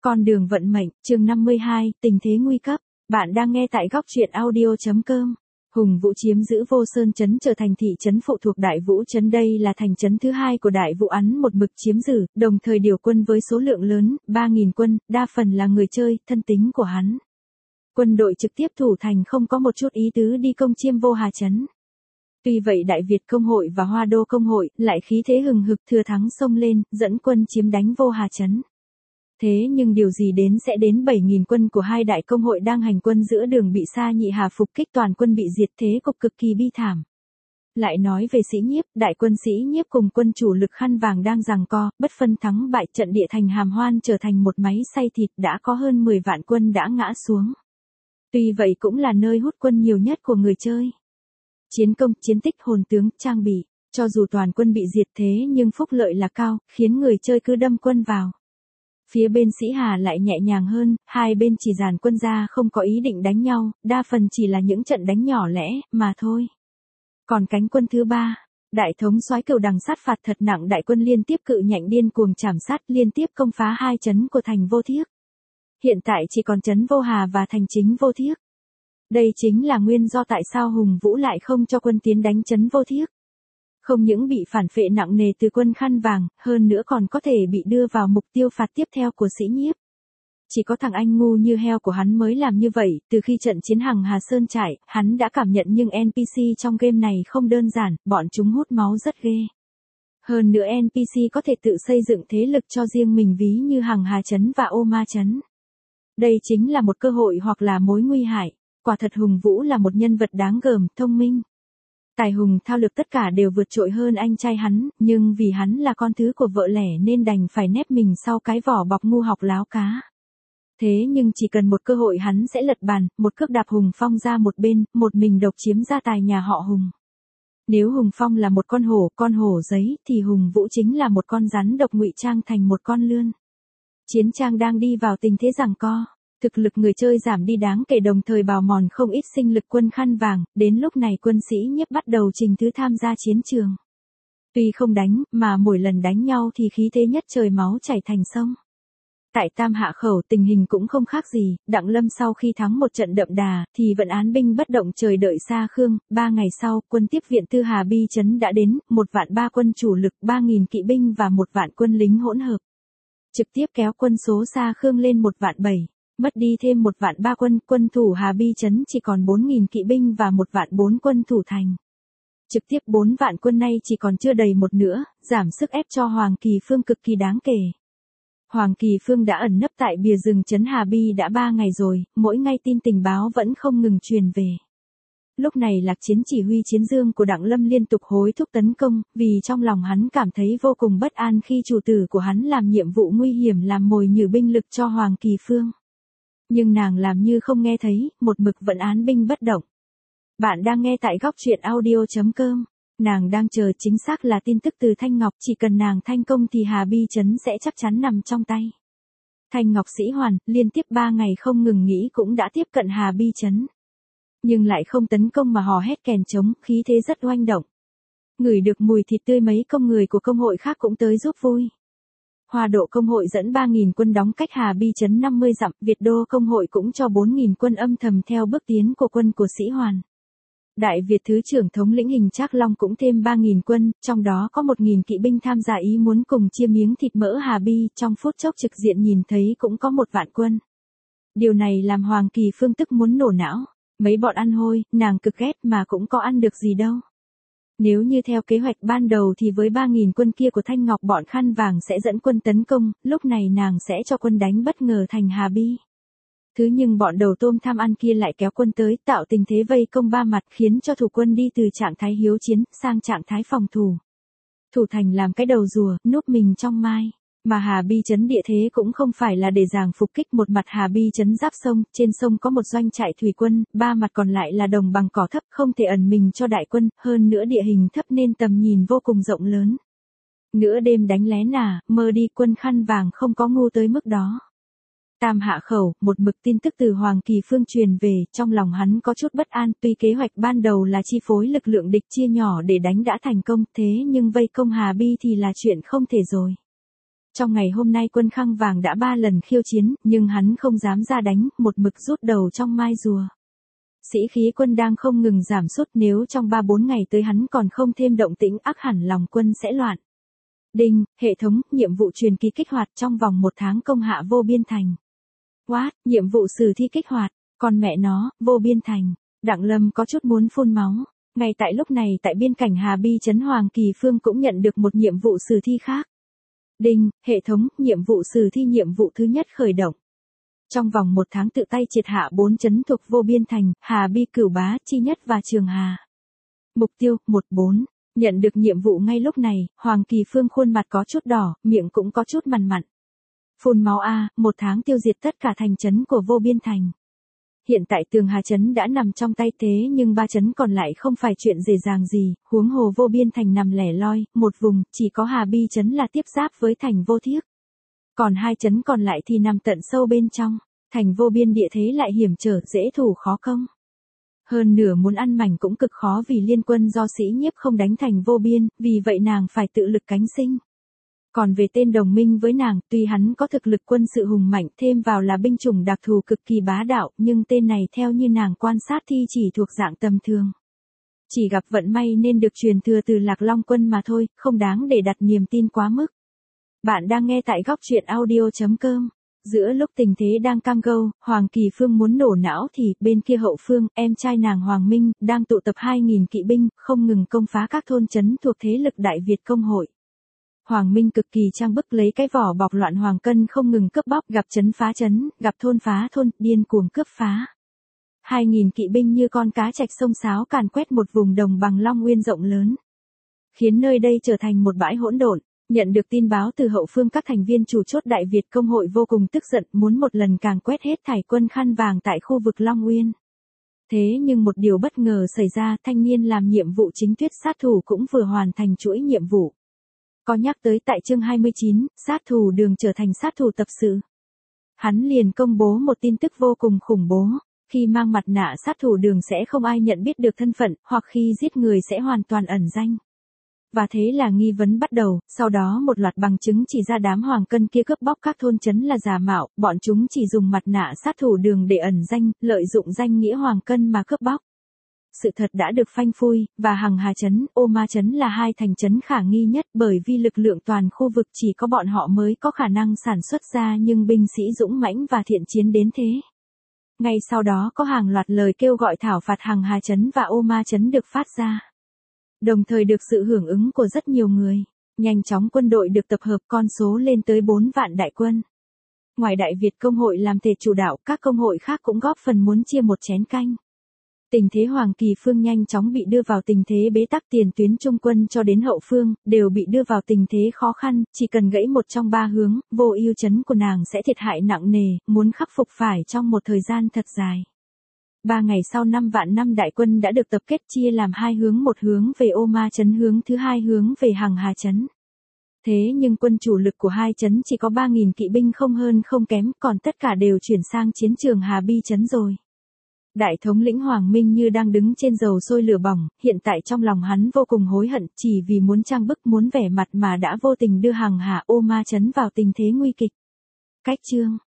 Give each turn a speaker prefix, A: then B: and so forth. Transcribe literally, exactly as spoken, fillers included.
A: Con đường vận mệnh, chương năm mươi hai, tình thế nguy cấp. Bạn đang nghe tại góc truyện audio chấm com. Hùng Vũ chiếm giữ Vô Sơn trấn trở thành thị trấn phụ thuộc Đại Vũ trấn, đây là thành trấn thứ hai của Đại Vũ Ấn một mực chiếm giữ, đồng thời điều quân với số lượng lớn, ba nghìn quân, đa phần là người chơi, thân tín của hắn. Quân đội trực tiếp thủ thành không có một chút ý tứ đi công chiêm Vô Hà trấn. Tuy vậy Đại Việt công hội và Hoa Đô công hội lại khí thế hừng hực thừa thắng xông lên, dẫn quân chiếm đánh Vô Hà trấn. Thế nhưng điều gì đến sẽ đến, bảy nghìn quân của hai đại công hội đang hành quân giữa đường bị Sa Nhị Hà phục kích, toàn quân bị diệt, thế cục cực kỳ bi thảm. Lại nói về Sĩ Nhiếp, đại quân Sĩ Nhiếp cùng quân chủ lực Khăn Vàng đang giằng co, bất phân thắng bại, trận địa thành Hàm Hoan trở thành một máy xay thịt, đã có hơn mười vạn quân đã ngã xuống. Tuy vậy cũng là nơi hút quân nhiều nhất của người chơi. Chiến công, chiến tích, hồn tướng, trang bị, cho dù toàn quân bị diệt thế nhưng phúc lợi là cao, khiến người chơi cứ đâm quân vào. Phía bên Sĩ Hà lại nhẹ nhàng hơn, hai bên chỉ dàn quân ra không có ý định đánh nhau, đa phần chỉ là những trận đánh nhỏ lẻ, mà thôi. Còn cánh quân thứ ba, đại thống soái Cửu Đằng sát phạt thật nặng, đại quân liên tiếp cự nhạnh điên cuồng chảm sát, liên tiếp công phá hai trấn của thành Vô Thiếc. Hiện tại chỉ còn trấn Vô Hà và thành chính Vô Thiếc. Đây chính là nguyên do tại sao Hùng Vũ lại không cho quân tiến đánh trấn Vô Thiếc. Không những bị phản phệ nặng nề từ quân Khăn Vàng, hơn nữa còn có thể bị đưa vào mục tiêu phạt tiếp theo của Sĩ Nhiếp. Chỉ có thằng anh ngu như heo của hắn mới làm như vậy, từ khi trận chiến Hằng Hà Sơn trải, hắn đã cảm nhận, nhưng en pê xê trong game này không đơn giản, bọn chúng hút máu rất ghê. Hơn nữa en pê xê có thể tự xây dựng thế lực cho riêng mình, ví như Hằng Hà Trấn và Ô Ma Trấn. Đây chính là một cơ hội hoặc là mối nguy hại. Quả thật Hùng Vũ là một nhân vật đáng gờm, thông minh. Tài hùng thao lược tất cả đều vượt trội hơn anh trai hắn, nhưng vì hắn là con thứ của vợ lẽ nên đành phải nép mình sau cái vỏ bọc ngu học láo cá. Thế nhưng chỉ cần một cơ hội hắn sẽ lật bàn, một cước đạp Hùng Phong ra một bên, một mình độc chiếm gia tài nhà họ Hùng. Nếu Hùng Phong là một con hổ, con hổ giấy, thì Hùng Vũ chính là một con rắn độc ngụy trang thành một con lươn. Chiến trang đang đi vào tình thế giằng co. Thực lực người chơi giảm đi đáng kể, đồng thời bào mòn không ít sinh lực quân Khăn Vàng, đến lúc này quân Sĩ Nhiếp bắt đầu trình thứ tham gia chiến trường. Tuy không đánh, mà mỗi lần đánh nhau thì khí thế nhất trời, máu chảy thành sông. Tại Tam Hạ Khẩu tình hình cũng không khác gì, Đặng Lâm sau khi thắng một trận đậm đà, thì vận án binh bất động chờ đợi Sa Khương, ba ngày sau, quân tiếp viện từ Hà Bi trấn đã đến, một vạn ba quân chủ lực, ba nghìn kỵ binh và một vạn quân lính hỗn hợp. Trực tiếp kéo quân số Sa Khương lên một vạn bảy. Mất đi thêm một vạn ba quân, quân thủ Hà Bi trấn chỉ còn bốn nghìn kỵ binh và một vạn bốn quân thủ thành. Trực tiếp bốn vạn quân nay chỉ còn chưa đầy một nữa, giảm sức ép cho Hoàng Kỳ Phương cực kỳ đáng kể. Hoàng Kỳ Phương đã ẩn nấp tại bìa rừng trấn Hà Bi đã ba ngày rồi, mỗi ngày tin tình báo vẫn không ngừng truyền về. Lúc này Lạc Chiến chỉ huy chiến dương của Đặng Lâm liên tục hối thúc tấn công, vì trong lòng hắn cảm thấy vô cùng bất an khi chủ tử của hắn làm nhiệm vụ nguy hiểm làm mồi nhử binh lực cho Hoàng Kỳ Phương. Nhưng nàng làm như không nghe thấy, một mực vận án binh bất động. Bạn đang nghe tại góc truyện audio chấm com. Nàng đang chờ chính xác là tin tức từ Thanh Ngọc, chỉ cần nàng thành công thì Hà Bi trấn sẽ chắc chắn nằm trong tay. Thanh Ngọc Sĩ Hoàn, liên tiếp ba ngày không ngừng nghỉ cũng đã tiếp cận Hà Bi trấn. Nhưng lại không tấn công mà hò hét kèn trống, khí thế rất oanh động. Ngửi được mùi thịt tươi, mấy công người của công hội khác cũng tới giúp vui. Hoa Độ công hội dẫn ba nghìn quân đóng cách Hà Bi trấn năm mươi dặm, Việt Đô công hội cũng cho bốn nghìn quân âm thầm theo bước tiến của quân của Sĩ Hoàn. Đại Việt thứ trưởng thống lĩnh Hình Trác Long cũng thêm ba nghìn quân, trong đó có một nghìn kỵ binh tham gia ý muốn cùng chia miếng thịt mỡ Hà Bi, trong phút chốc trực diện nhìn thấy cũng có một vạn quân. Điều này làm Hoàng Kỳ Phương tức muốn nổ não, mấy bọn ăn hôi, nàng cực ghét mà cũng có ăn được gì đâu. Nếu như theo kế hoạch ban đầu thì với ba nghìn quân kia của Thanh Ngọc, bọn Khăn Vàng sẽ dẫn quân tấn công, lúc này nàng sẽ cho quân đánh bất ngờ thành Hà Bi. Thứ nhưng bọn đầu tôm tham ăn kia lại kéo quân tới, tạo tình thế vây công ba mặt, khiến cho thủ quân đi từ trạng thái hiếu chiến sang trạng thái phòng thủ. Thủ thành làm cái đầu rùa, núp mình trong mai. Mà Hà Bi trấn địa thế cũng không phải là để giảng phục kích, một mặt Hà Bi trấn giáp sông, trên sông có một doanh trại thủy quân, ba mặt còn lại là đồng bằng cỏ thấp, không thể ẩn mình cho đại quân, hơn nữa địa hình thấp nên tầm nhìn vô cùng rộng lớn. Nửa đêm đánh lén à, mơ đi, quân Khăn Vàng không có ngu tới mức đó. Tam Hạ Khẩu, một mực tin tức từ Hoàng Kỳ Phương truyền về, trong lòng hắn có chút bất an, tuy kế hoạch ban đầu là chi phối lực lượng địch chia nhỏ để đánh đã thành công, thế nhưng vây công Hà Bi thì là chuyện không thể rồi. Trong ngày hôm nay quân khăn vàng đã ba lần khiêu chiến, nhưng hắn không dám ra đánh, một mực rút đầu trong mai rùa. Sĩ khí quân đang không ngừng giảm sút, nếu trong ba bốn ngày tới hắn còn không thêm động tĩnh ắt hẳn lòng quân sẽ loạn. Đinh, hệ thống, nhiệm vụ truyền kỳ kích hoạt trong vòng một tháng công hạ vô biên thành. What, nhiệm vụ sử thi kích hoạt, còn mẹ nó, vô biên thành. Đặng Lâm có chút muốn phun máu. Ngay tại lúc này tại biên cảnh Hà Bi trấn Hoàng Kỳ Phương cũng nhận được một nhiệm vụ sử thi khác. Đinh, hệ thống, nhiệm vụ sử thi nhiệm vụ thứ nhất khởi động. Trong vòng một tháng tự tay triệt hạ bốn trấn thuộc vô biên thành, Hà Bi, Cửu Bá, Chi Nhất và Trường Hà. Mục tiêu, một bốn. Nhận được nhiệm vụ ngay lúc này, Hoàng Kỳ Phương khuôn mặt có chút đỏ, miệng cũng có chút mằn mặn. Phun máu a, một tháng tiêu diệt tất cả thành trấn của vô biên thành. Hiện tại Tường Hà trấn đã nằm trong tay thế nhưng ba trấn còn lại không phải chuyện dễ dàng gì, huống hồ vô biên thành nằm lẻ loi, một vùng, chỉ có Hà Bi trấn là tiếp giáp với thành Vô Thiếc. Còn hai trấn còn lại thì nằm tận sâu bên trong, thành vô biên địa thế lại hiểm trở, dễ thủ khó công. Hơn nửa muốn ăn mảnh cũng cực khó vì liên quân do Sĩ Nhiếp không đánh thành vô biên, vì vậy nàng phải tự lực cánh sinh. Còn về tên đồng minh với nàng, tuy hắn có thực lực quân sự hùng mạnh thêm vào là binh chủng đặc thù cực kỳ bá đạo, nhưng tên này theo như nàng quan sát thì chỉ thuộc dạng tầm thường. Chỉ gặp vận may nên được truyền thừa từ Lạc Long quân mà thôi, không đáng để đặt niềm tin quá mức. Bạn đang nghe tại góc truyện audio chấm com. Giữa lúc tình thế đang cam go, Hoàng Kỳ Phương muốn nổ não thì, bên kia hậu phương, em trai nàng Hoàng Minh, đang tụ tập hai nghìn kỵ binh, không ngừng công phá các thôn trấn thuộc thế lực Đại Việt Công hội. Hoàng Minh cực kỳ trang bức lấy cái vỏ bọc loạn hoàng cân không ngừng cướp bóc, gặp trấn phá trấn, gặp thôn phá thôn, điên cuồng cướp phá. Hai nghìn kỵ binh như con cá trạch sông sáo càn quét một vùng đồng bằng Long Nguyên rộng lớn, khiến nơi đây trở thành một bãi hỗn độn. Nhận được tin báo từ hậu phương, các thành viên chủ chốt Đại Việt Công hội vô cùng tức giận, muốn một lần càng quét hết thảy quân khăn vàng tại khu vực Long Nguyên. Thế nhưng một điều bất ngờ xảy ra, thanh niên làm nhiệm vụ chính Tuyết sát thủ cũng vừa hoàn thành chuỗi nhiệm vụ. Có nhắc tới tại chương hai mươi chín, sát thủ Đường trở thành sát thủ tập sự. Hắn liền công bố một tin tức vô cùng khủng bố, khi mang mặt nạ sát thủ Đường sẽ không ai nhận biết được thân phận, hoặc khi giết người sẽ hoàn toàn ẩn danh. Và thế là nghi vấn bắt đầu, sau đó một loạt bằng chứng chỉ ra đám hoàng cân kia cướp bóc các thôn trấn là giả mạo, bọn chúng chỉ dùng mặt nạ sát thủ Đường để ẩn danh, lợi dụng danh nghĩa hoàng cân mà cướp bóc. Sự thật đã được phanh phui, và Hằng Hà trấn, Ô Ma trấn là hai thành trấn khả nghi nhất bởi vì lực lượng toàn khu vực chỉ có bọn họ mới có khả năng sản xuất ra nhưng binh sĩ dũng mãnh và thiện chiến đến thế. Ngay sau đó có hàng loạt lời kêu gọi thảo phạt Hằng Hà trấn và Ô Ma trấn được phát ra. Đồng thời được sự hưởng ứng của rất nhiều người. Nhanh chóng quân đội được tập hợp, con số lên tới bốn vạn đại quân. Ngoài Đại Việt Công hội làm thể chủ đạo, các công hội khác cũng góp phần muốn chia một chén canh. Tình thế Hoàng Kỳ Phương nhanh chóng bị đưa vào tình thế bế tắc, tiền tuyến trung quân cho đến hậu phương, đều bị đưa vào tình thế khó khăn, chỉ cần gãy một trong ba hướng, Vô Ưu trấn của nàng sẽ thiệt hại nặng nề, muốn khắc phục phải trong một thời gian thật dài. Ba ngày sau năm vạn năm đại quân đã được tập kết chia làm hai hướng, một hướng về Ô Ma trấn, hướng thứ hai hướng về Hằng Hà trấn. Thế nhưng quân chủ lực của hai trấn chỉ có ba nghìn kỵ binh không hơn không kém, còn tất cả đều chuyển sang chiến trường Hà Bi trấn rồi. Đại thống lĩnh Hoàng Minh như đang đứng trên dầu sôi lửa bỏng, hiện tại trong lòng hắn vô cùng hối hận, chỉ vì muốn trang bức muốn vẻ mặt mà đã vô tình đưa Hằng Hà Ô Ma trấn vào tình thế nguy kịch. Cách chương